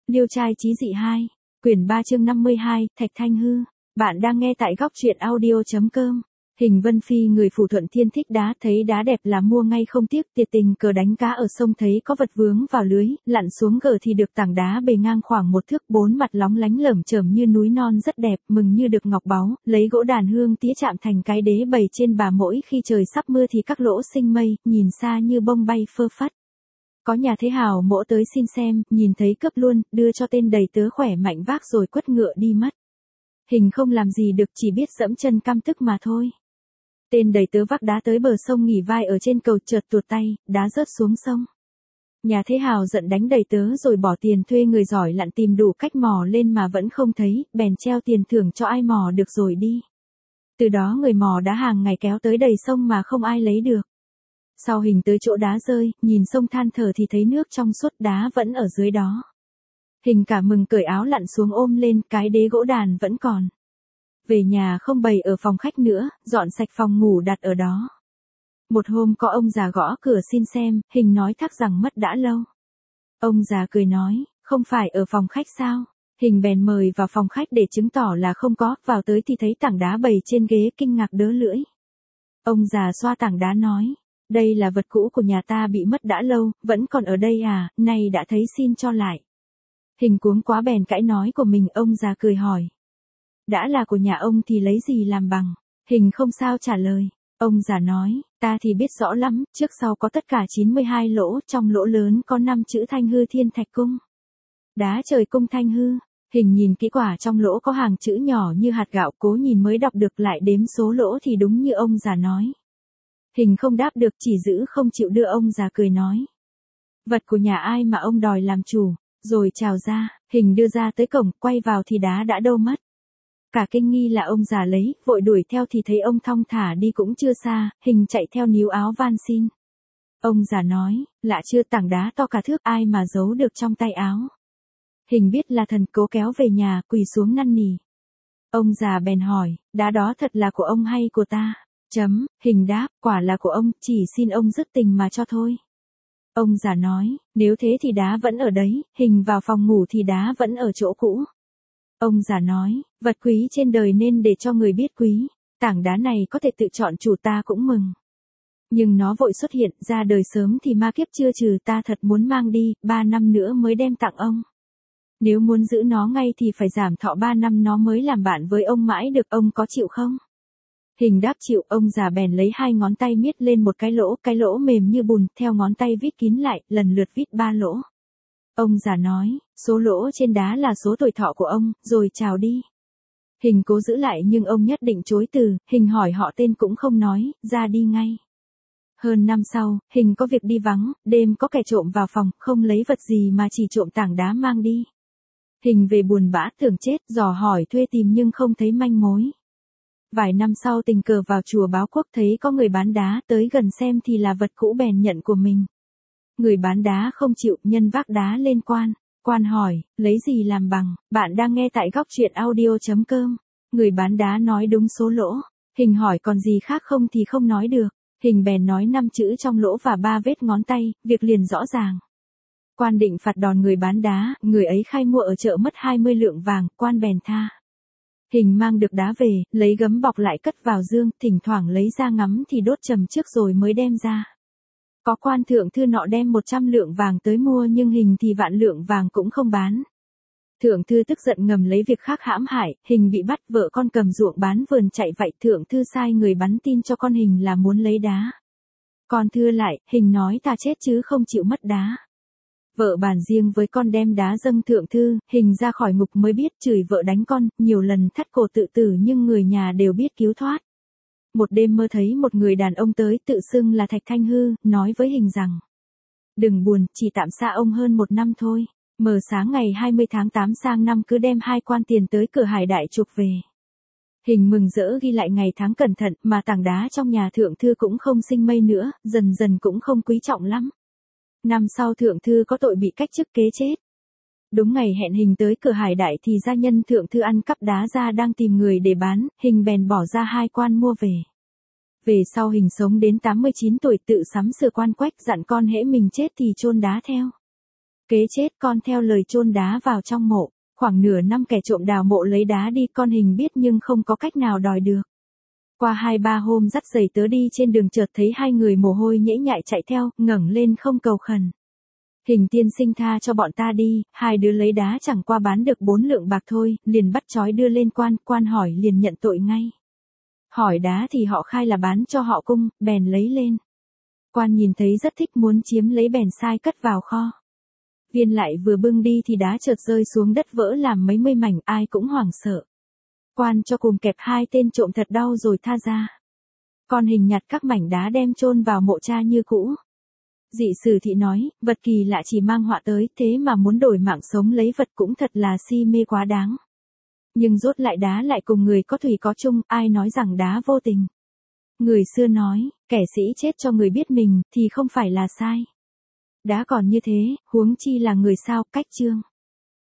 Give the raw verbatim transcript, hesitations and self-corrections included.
Liêu trai chí dị hai, quyển ba chương năm mươi hai, Thạch Thanh Hư. Bạn đang nghe tại góc truyện audio.com. Hình Vân Phi người Phủ Thuận Thiên thích đá, thấy đá đẹp là mua ngay không tiếc, tiệt tình cờ đánh cá ở sông thấy có vật vướng vào lưới, lặn xuống gờ thì được tảng đá bề ngang khoảng một thước, bốn mặt lóng lánh lởm chởm như núi non rất đẹp, mừng như được ngọc báu, lấy gỗ đàn hương tía chạm thành cái đế bày trên bà, mỗi khi trời sắp mưa thì các lỗ sinh mây, nhìn xa như bông bay phơ phất. Có nhà thế hào mỗ tới xin xem, nhìn thấy cướp luôn, đưa cho tên đầy tớ khỏe mạnh vác rồi quất ngựa đi mất. Hình không làm gì được, chỉ biết dẫm chân căm tức mà thôi. Tên đầy tớ vác đá tới bờ sông nghỉ vai ở trên cầu, chợt tuột tay, đá rớt xuống sông. Nhà thế hào giận đánh đầy tớ rồi bỏ tiền thuê người giỏi lặn tìm đủ cách mò lên mà vẫn không thấy, bèn treo tiền thưởng cho ai mò được rồi đi. Từ đó người mò đá hàng ngày kéo tới đầy sông mà không ai lấy được. Sau Hình tới chỗ đá rơi, nhìn sông than thở thì thấy nước trong suốt, đá vẫn ở dưới đó. Hình cả mừng cởi áo lặn xuống ôm lên, cái đế gỗ đàn vẫn còn. Về nhà không bày ở phòng khách nữa, dọn sạch phòng ngủ đặt ở đó. Một hôm có ông già gõ cửa xin xem, Hình nói thắc rằng mất đã lâu. Ông già cười nói, không phải ở phòng khách sao? Hình bèn mời vào phòng khách để chứng tỏ là không có, vào tới thì thấy tảng đá bày trên ghế, kinh ngạc đớ lưỡi. Ông già xoa tảng đá nói, đây là vật cũ của nhà ta bị mất đã lâu, vẫn còn ở đây à, nay đã thấy xin cho lại. Hình cuống quá bèn cãi nói của mình, ông già cười hỏi. Đã là của nhà ông thì lấy gì làm bằng? Hình không sao trả lời. Ông già nói, ta thì biết rõ lắm, trước sau có tất cả chín mươi hai lỗ, trong lỗ lớn có năm chữ Thanh Hư Thiên Thạch Cung. Đá trời cung Thanh Hư. Hình nhìn kỹ quả trong lỗ có hàng chữ nhỏ như hạt gạo, cố nhìn mới đọc được, lại đếm số lỗ thì đúng như ông già nói. Hình không đáp được, chỉ giữ không chịu đưa. Ông già cười nói. Vật của nhà ai mà ông đòi làm chủ, rồi chào ra. Hình đưa ra tới cổng, quay vào thì đá đã đâu mất. Cả kinh nghi là ông già lấy, vội đuổi theo thì thấy ông thong thả đi cũng chưa xa, Hình chạy theo níu áo van xin. Ông già nói, lạ chưa, tảng đá to cả thước, ai mà giấu được trong tay áo. Hình biết là thần, cố kéo về nhà, quỳ xuống năn nỉ. Ông già bèn hỏi, đá đó thật là của ông hay của ta? Chấm, Hình đáp, quả là của ông, chỉ xin ông dứt tình mà cho thôi. Ông già nói, nếu thế thì đá vẫn ở đấy. Hình vào phòng ngủ thì đá vẫn ở chỗ cũ. Ông già nói, vật quý trên đời nên để cho người biết quý, tảng đá này có thể tự chọn chủ ta cũng mừng. Nhưng nó vội xuất hiện, ra đời sớm thì ma kiếp chưa trừ, ta thật muốn mang đi, ba năm nữa mới đem tặng ông. Nếu muốn giữ nó ngay thì phải giảm thọ ba năm nó mới làm bạn với ông mãi được, ông có chịu không? Hình đáp chịu. Ông già bèn lấy hai ngón tay miết lên một cái lỗ, cái lỗ mềm như bùn, theo ngón tay vít kín lại, lần lượt vít ba lỗ. Ông già nói, số lỗ trên đá là số tuổi thọ của ông, rồi chào đi. Hình cố giữ lại nhưng ông nhất định chối từ. Hình hỏi họ tên cũng không nói, ra đi ngay. Hơn năm sau, Hình có việc đi vắng, đêm có kẻ trộm vào phòng, không lấy vật gì mà chỉ trộm tảng đá mang đi. Hình về buồn bã tưởng chết, dò hỏi thuê tìm nhưng không thấy manh mối. Vài năm sau tình cờ vào chùa Báo Quốc thấy có người bán đá, tới gần xem thì là vật cũ bèn nhận của mình. Người bán đá không chịu, nhân vác đá lên quan. Quan hỏi, lấy gì làm bằng? Bạn đang nghe tại góc truyện audio.com. Người bán đá nói đúng số lỗ. Hình hỏi còn gì khác không thì không nói được. Hình bèn nói năm chữ trong lỗ và ba vết ngón tay, việc liền rõ ràng. Quan định phạt đòn người bán đá, người ấy khai mua ở chợ mất hai mươi lượng vàng, quan bèn tha. Hình mang được đá về, lấy gấm bọc lại cất vào dương, thỉnh thoảng lấy ra ngắm thì đốt trầm trước rồi mới đem ra. Có quan thượng thư nọ đem một trăm lượng vàng tới mua nhưng Hình thì vạn lượng vàng cũng không bán. Thượng thư tức giận ngầm lấy việc khác hãm hại, Hình bị bắt, vợ con cầm ruộng bán vườn chạy vậy. Thượng thư sai người bắn tin cho con Hình là muốn lấy đá. Con thưa lại, Hình nói ta chết chứ không chịu mất đá. Vợ bàn riêng với con đem đá dâng thượng thư, Hình ra khỏi ngục mới biết, chửi vợ đánh con, nhiều lần thắt cổ tự tử nhưng người nhà đều biết cứu thoát. Một đêm mơ thấy một người đàn ông tới tự xưng là Thạch Thanh Hư, nói với Hình rằng. Đừng buồn, chỉ tạm xa ông hơn một năm thôi. Mờ sáng ngày hai mươi tháng tám sang năm cứ đem hai quan tiền tới cửa Hải Đại chuộc về. Hình mừng rỡ ghi lại ngày tháng cẩn thận, mà tảng đá trong nhà thượng thư cũng không sinh mây nữa, dần dần cũng không quý trọng lắm. Năm sau thượng thư có tội bị cách chức kế chết. Đúng ngày hẹn Hình tới cửa Hải Đại thì gia nhân thượng thư ăn cắp đá ra đang tìm người để bán, Hình bèn bỏ ra hai quan mua về. Về sau Hình sống đến tám mươi chín tuổi, tự sắm sửa quan quách, dặn con hễ mình chết thì chôn đá theo. Kế chết con theo lời chôn đá vào trong mộ. Khoảng nửa năm kẻ trộm đào mộ lấy đá đi, con Hình biết nhưng không có cách nào đòi được. Qua hai ba hôm dắt giày tớ đi trên đường chợt thấy hai người mồ hôi nhễ nhại chạy theo, ngẩng lên không cầu khẩn. Hình tiên sinh tha cho bọn ta đi, hai đứa lấy đá chẳng qua bán được bốn lượng bạc thôi, liền bắt trói đưa lên quan, quan hỏi liền nhận tội ngay. Hỏi đá thì họ khai là bán cho họ cung, bèn lấy lên. Quan nhìn thấy rất thích muốn chiếm lấy bèn sai cất vào kho. Viên lại vừa bưng đi thì đá chợt rơi xuống đất vỡ làm mấy mươi mảnh, ai cũng hoảng sợ. Quan cho cùng kẹp hai tên trộm thật đau rồi tha ra. Con Hình nhặt các mảnh đá đem chôn vào mộ cha như cũ. Dị sử thị nói, vật kỳ lạ chỉ mang họa tới, thế mà muốn đổi mạng sống lấy vật cũng thật là si mê quá đáng. Nhưng rốt lại đá lại cùng người có thủy có chung, ai nói rằng đá vô tình. Người xưa nói, kẻ sĩ chết cho người biết mình, thì không phải là sai. Đá còn như thế, huống chi là người sao, cách chương.